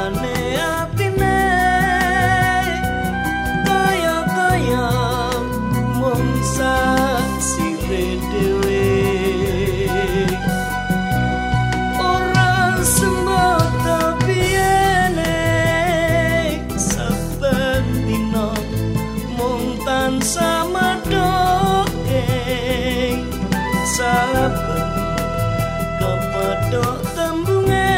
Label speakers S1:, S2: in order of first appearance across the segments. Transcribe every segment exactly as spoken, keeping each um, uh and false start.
S1: tekane atine kaya-kaya mung sasire dhewe ora semata piyene saben dina mung tansah madhoke saben kepethuk tembunge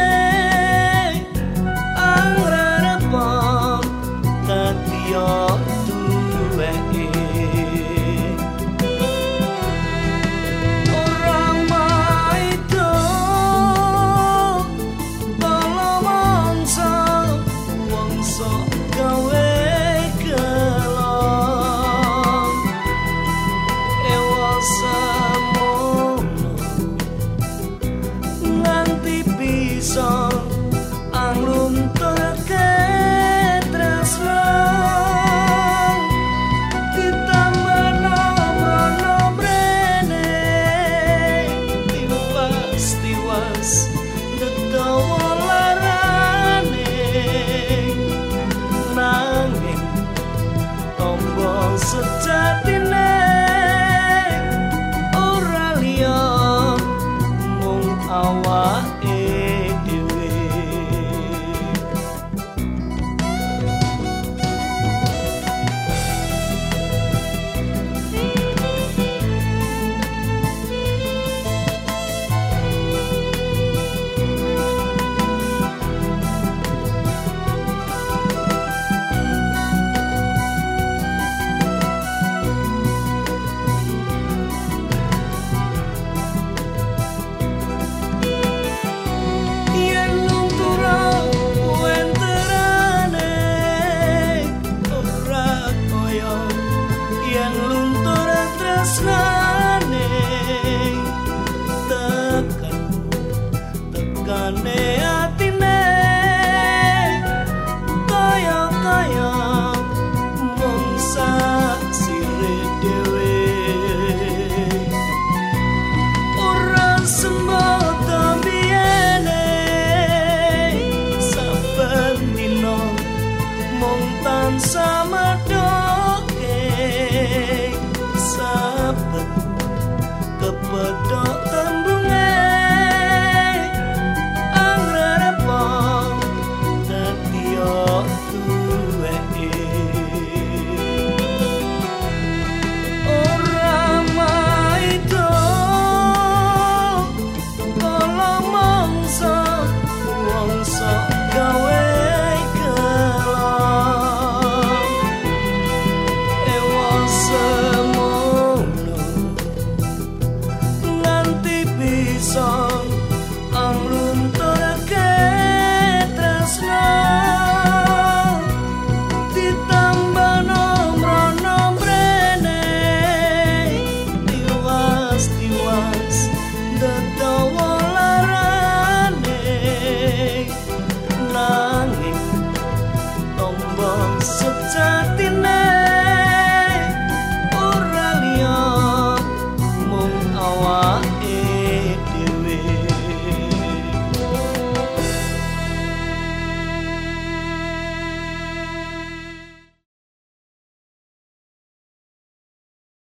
S1: angrarepon kadya duweke ora maido tolo mangsa wong sok gawe kelon ewasamono nganti bisa anglunturke tresno ditambah nomrono mrene tiwas-tiwas ngedawa larane nanging tombo sejatine ora liya mung awake dhewe yen luntura wenterane ora kaya yen luntur tresnane tekan tekane atine kaya-kaya mung sasire dhewe ora semata biyene saben dina mung tansah madhoke saben kepethuk